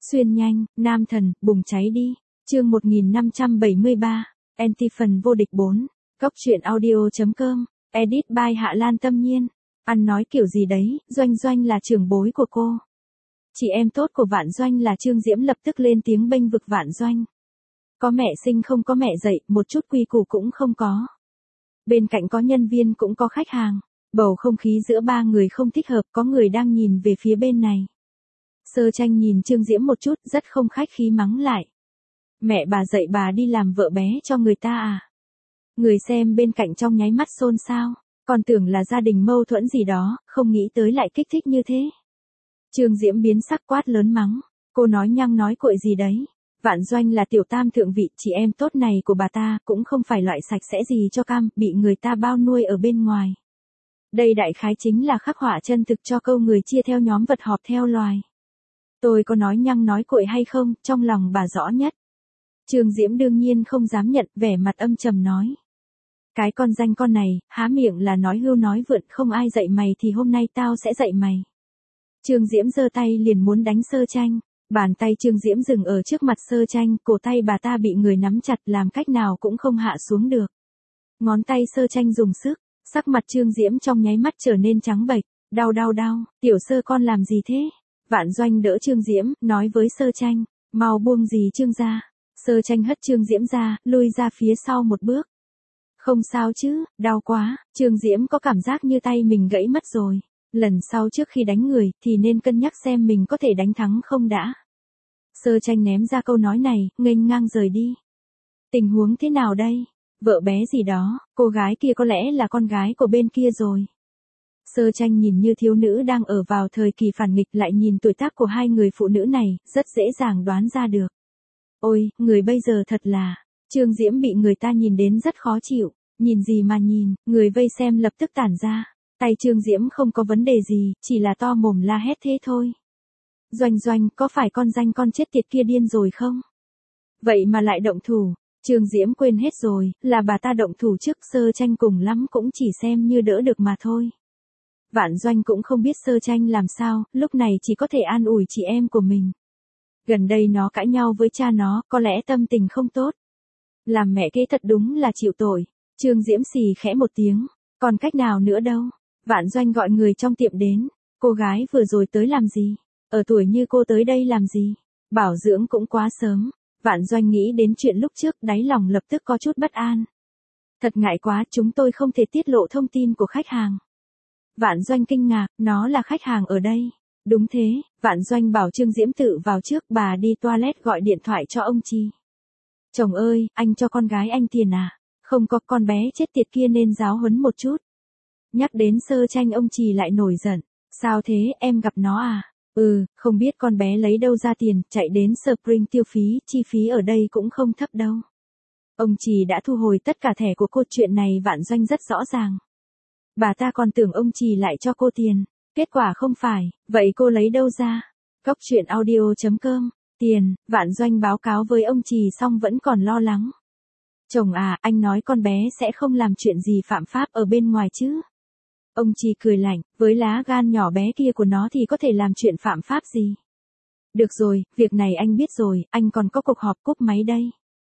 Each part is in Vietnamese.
Xuyên nhanh, nam thần, bùng cháy đi. Chương 1573, Anti phần vô địch 4. Cốc truyện audio.com. Edit by Hạ Lan Tâm Nhiên. Ăn nói kiểu gì đấy, Doanh Doanh là trưởng bối của cô. Chị em tốt của Vạn Doanh là Trương Diễm lập tức lên tiếng bênh vực Vạn Doanh. Có mẹ sinh không có mẹ dạy, một chút quy củ cũng không có. Bên cạnh có nhân viên cũng có khách hàng. Bầu không khí giữa ba người không thích hợp, có người đang nhìn về phía bên này. Sơ Tranh nhìn Trương Diễm một chút, rất không khách khí mắng lại. Mẹ bà dạy bà đi làm vợ bé cho người ta à? Người xem bên cạnh trong nháy mắt xôn xao, còn tưởng là gia đình mâu thuẫn gì đó, không nghĩ tới lại kích thích như thế. Trương Diễm biến sắc quát lớn mắng, cô nói nhăng nói cuội gì đấy? Vạn Doanh là tiểu tam thượng vị, chị em tốt này của bà ta cũng không phải loại sạch sẽ gì cho cam, bị người ta bao nuôi ở bên ngoài. Đây đại khái chính là khắc họa chân thực cho câu người chia theo nhóm vật họp theo loài. Tôi có nói nhăng nói cuội hay không, trong lòng bà rõ nhất. Trương Diễm đương nhiên không dám nhận, vẻ mặt âm trầm nói. Cái con danh con này, há miệng là nói hưu nói vượn, không ai dạy mày thì hôm nay tao sẽ dạy mày. Trương Diễm giơ tay liền muốn đánh Sơ Tranh. Bàn tay Trương Diễm dừng ở trước mặt Sơ Tranh, cổ tay bà ta bị người nắm chặt làm cách nào cũng không hạ xuống được. Ngón tay Sơ Tranh dùng sức, sắc mặt Trương Diễm trong nháy mắt trở nên trắng bệch, đau, tiểu Sơ con làm gì thế? Vạn Doanh đỡ Trương Diễm, nói với Sơ Tranh, mau buông gì Trương ra. Sơ Tranh hất Trương Diễm ra, lui ra phía sau một bước. Không sao chứ, đau quá, Trương Diễm có cảm giác như tay mình gãy mất rồi. Lần sau trước khi đánh người, thì nên cân nhắc xem mình có thể đánh thắng không đã. Sơ Tranh ném ra câu nói này, nghênh ngang rời đi. Tình huống thế nào đây? Vợ bé gì đó, cô gái kia có lẽ là con gái của bên kia rồi. Sơ Tranh nhìn như thiếu nữ đang ở vào thời kỳ phản nghịch, lại nhìn tuổi tác của hai người phụ nữ này, rất dễ dàng đoán ra được. Ôi, người bây giờ thật là, Trương Diễm bị người ta nhìn đến rất khó chịu, nhìn gì mà nhìn, người vây xem lập tức tản ra. Tay Trương Diễm không có vấn đề gì, chỉ là to mồm la hét thế thôi. Doanh, có phải con danh con chết tiệt kia điên rồi không? Vậy mà lại động thủ. Trương Diễm quên hết rồi, là bà ta động thủ trước, Sơ Tranh cùng lắm cũng chỉ xem như đỡ được mà thôi. Vạn Doanh cũng không biết Sơ Tranh làm sao, lúc này chỉ có thể an ủi chị em của mình. Gần đây nó cãi nhau với cha nó, có lẽ tâm tình không tốt. Làm mẹ kế thật đúng là chịu tội. Trương Diễm xì khẽ một tiếng, còn cách nào nữa đâu. Vạn Doanh gọi người trong tiệm đến, cô gái vừa rồi tới làm gì? Ở tuổi như cô tới đây làm gì? Bảo dưỡng cũng quá sớm. Vạn Doanh nghĩ đến chuyện lúc trước, đáy lòng lập tức có chút bất an. Thật ngại quá, chúng tôi không thể tiết lộ thông tin của khách hàng. Vạn Doanh kinh ngạc, nó là khách hàng ở đây. Đúng thế, Vạn Doanh bảo Trương Diễm tự vào trước, bà đi toilet gọi điện thoại cho ông Chi. Chồng ơi, anh cho con gái anh tiền à? Không có, con bé chết tiệt kia nên giáo huấn một chút. Nhắc đến Sơ Tranh ông Trì lại nổi giận. Sao thế, em gặp nó à? Không biết con bé lấy đâu ra tiền, chạy đến Spring tiêu phí, chi phí ở đây cũng không thấp đâu. Ông Trì đã thu hồi tất cả thẻ của cô, chuyện này Vạn Doanh rất rõ ràng. Bà ta còn tưởng ông Trì lại cho cô tiền, kết quả không phải, vậy cô lấy đâu ra? Cốc truyện audio.com, tiền, Vạn Doanh báo cáo với ông Trì xong vẫn còn lo lắng. Chồng à, anh nói con bé sẽ không làm chuyện gì phạm pháp ở bên ngoài chứ? Ông Trì cười lạnh, với lá gan nhỏ bé kia của nó thì có thể làm chuyện phạm pháp gì? Được rồi, việc này anh biết rồi, anh còn có cuộc họp, cúp máy đây.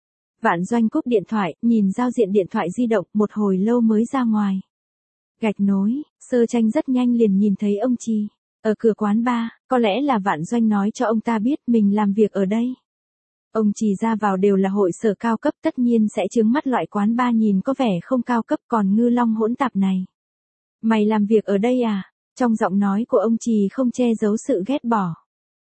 Vạn Doanh cúp điện thoại, nhìn giao diện điện thoại di động, một hồi lâu mới ra ngoài. Gạch nối, Sơ Tranh rất nhanh liền nhìn thấy ông Trì. Ở cửa quán bar, có lẽ là Vạn Doanh nói cho ông ta biết mình làm việc ở đây. Ông Trì ra vào đều là hội sở cao cấp, tất nhiên sẽ trướng mắt loại quán bar nhìn có vẻ không cao cấp, còn ngư long hỗn tạp này. Mày làm việc ở đây à? Trong giọng nói của ông Trì không che giấu sự ghét bỏ.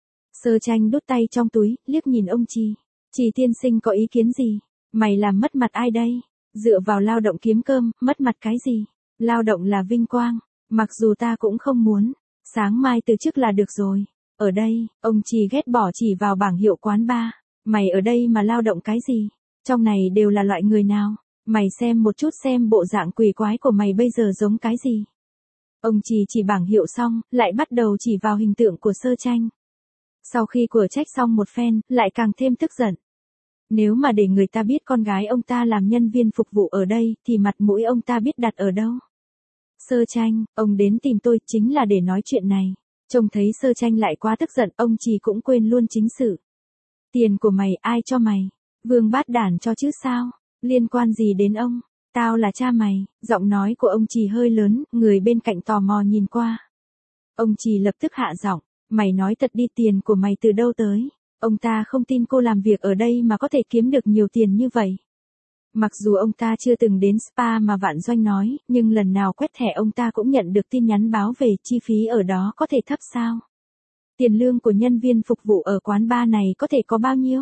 Sơ Tranh đút tay trong túi, liếc nhìn ông Trì. Trì tiên sinh có ý kiến gì? Mày làm mất mặt ai đây? Dựa vào lao động kiếm cơm, mất mặt cái gì? Lao động là vinh quang, mặc dù ta cũng không muốn. Sáng mai từ chức là được rồi. Ở đây, ông Trì ghét bỏ chỉ vào bảng hiệu quán bar. Mày ở đây mà lao động cái gì? Trong này đều là loại người nào? Mày xem một chút xem bộ dạng quỷ quái của mày bây giờ giống cái gì? Ông Trì chỉ bảng hiệu xong, lại bắt đầu chỉ vào hình tượng của Sơ Tranh. Sau khi của trách xong một phen, lại càng thêm tức giận. Nếu mà để người ta biết con gái ông ta làm nhân viên phục vụ ở đây, thì mặt mũi ông ta biết đặt ở đâu? Sơ Tranh, ông đến tìm tôi chính là để nói chuyện này. Trông thấy Sơ Tranh lại quá tức giận, ông Trì cũng quên luôn chính sự. Tiền của mày ai cho mày? Vương Bát Đản cho chứ sao? Liên quan gì đến ông? Tao là cha mày. Giọng nói của ông Trì hơi lớn, người bên cạnh tò mò nhìn qua. Ông Trì lập tức hạ giọng, mày nói thật đi, tiền của mày từ đâu tới? Ông ta không tin cô làm việc ở đây mà có thể kiếm được nhiều tiền như vậy. Mặc dù ông ta chưa từng đến spa mà Vạn Doanh nói, nhưng lần nào quét thẻ ông ta cũng nhận được tin nhắn báo về chi phí ở đó có thể thấp sao. Tiền lương của nhân viên phục vụ ở quán bar này có thể có bao nhiêu?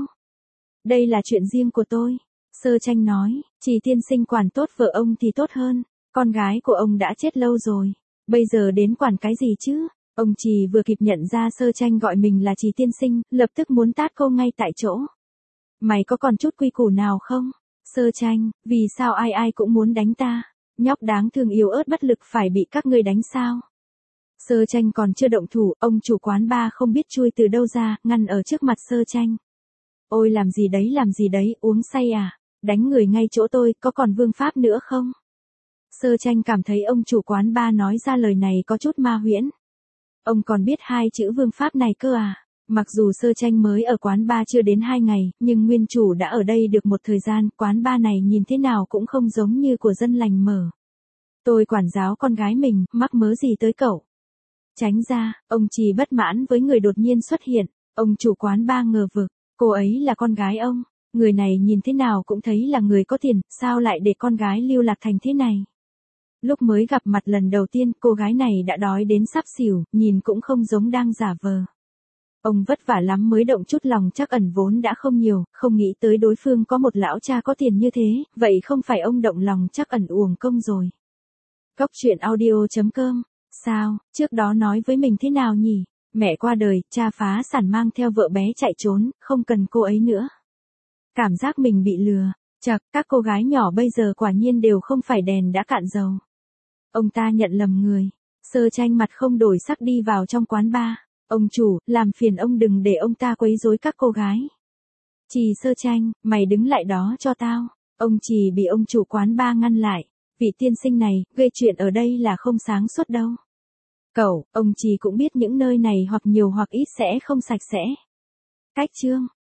Đây là chuyện riêng của tôi. Sơ Tranh nói, Trì tiên sinh quản tốt vợ ông thì tốt hơn, con gái của ông đã chết lâu rồi, bây giờ đến quản cái gì chứ? Ông Trì vừa kịp nhận ra Sơ Tranh gọi mình là Trì tiên sinh, lập tức muốn tát cô ngay tại chỗ. Mày có còn chút quy củ nào không? Sơ Tranh, vì sao ai ai cũng muốn đánh ta? Nhóc đáng thương yếu ớt bất lực phải bị các ngươi đánh sao? Sơ Tranh còn chưa động thủ, ông chủ quán bar không biết chui từ đâu ra, ngăn ở trước mặt Sơ Tranh. Ôi làm gì đấy, uống say à? Đánh người ngay chỗ tôi, có còn vương pháp nữa không? Sơ Tranh cảm thấy ông chủ quán bar nói ra lời này có chút ma huyễn. Ông còn biết hai chữ vương pháp này cơ à? Mặc dù Sơ Tranh mới ở quán bar chưa đến 2 ngày, nhưng nguyên chủ đã ở đây được một thời gian, quán bar này nhìn thế nào cũng không giống như của dân lành mở. Tôi quản giáo con gái mình, mắc mớ gì tới cậu? Tránh ra, ông Trì bất mãn với người đột nhiên xuất hiện, ông chủ quán bar ngờ vực, cô ấy là con gái ông, người này nhìn thế nào cũng thấy là người có tiền, sao lại để con gái lưu lạc thành thế này? Lúc mới gặp mặt lần đầu tiên, cô gái này đã đói đến sắp xỉu, nhìn cũng không giống đang giả vờ. Ông vất vả lắm mới động chút lòng trắc ẩn vốn đã không nhiều, không nghĩ tới đối phương có một lão cha có tiền như thế, vậy không phải ông động lòng trắc ẩn uổng công rồi. Cóc truyện audio.com. Sao, trước đó nói với mình thế nào nhỉ? Mẹ qua đời, cha phá sản mang theo vợ bé chạy trốn, không cần cô ấy nữa. Cảm giác mình bị lừa. Chậc, các cô gái nhỏ bây giờ quả nhiên đều không phải đèn đã cạn dầu. Ông ta nhận lầm người. Sơ Tranh mặt không đổi sắc đi vào trong quán bar. Ông chủ, làm phiền ông đừng để ông ta quấy rối các cô gái. Trì Sơ Tranh, mày đứng lại đó cho tao. Ông Trì bị ông chủ quán bar ngăn lại. Vị tiên sinh này, gây chuyện ở đây là không sáng suốt đâu. Cậu, ông Trì cũng biết những nơi này hoặc nhiều hoặc ít sẽ không sạch sẽ. Cách chương.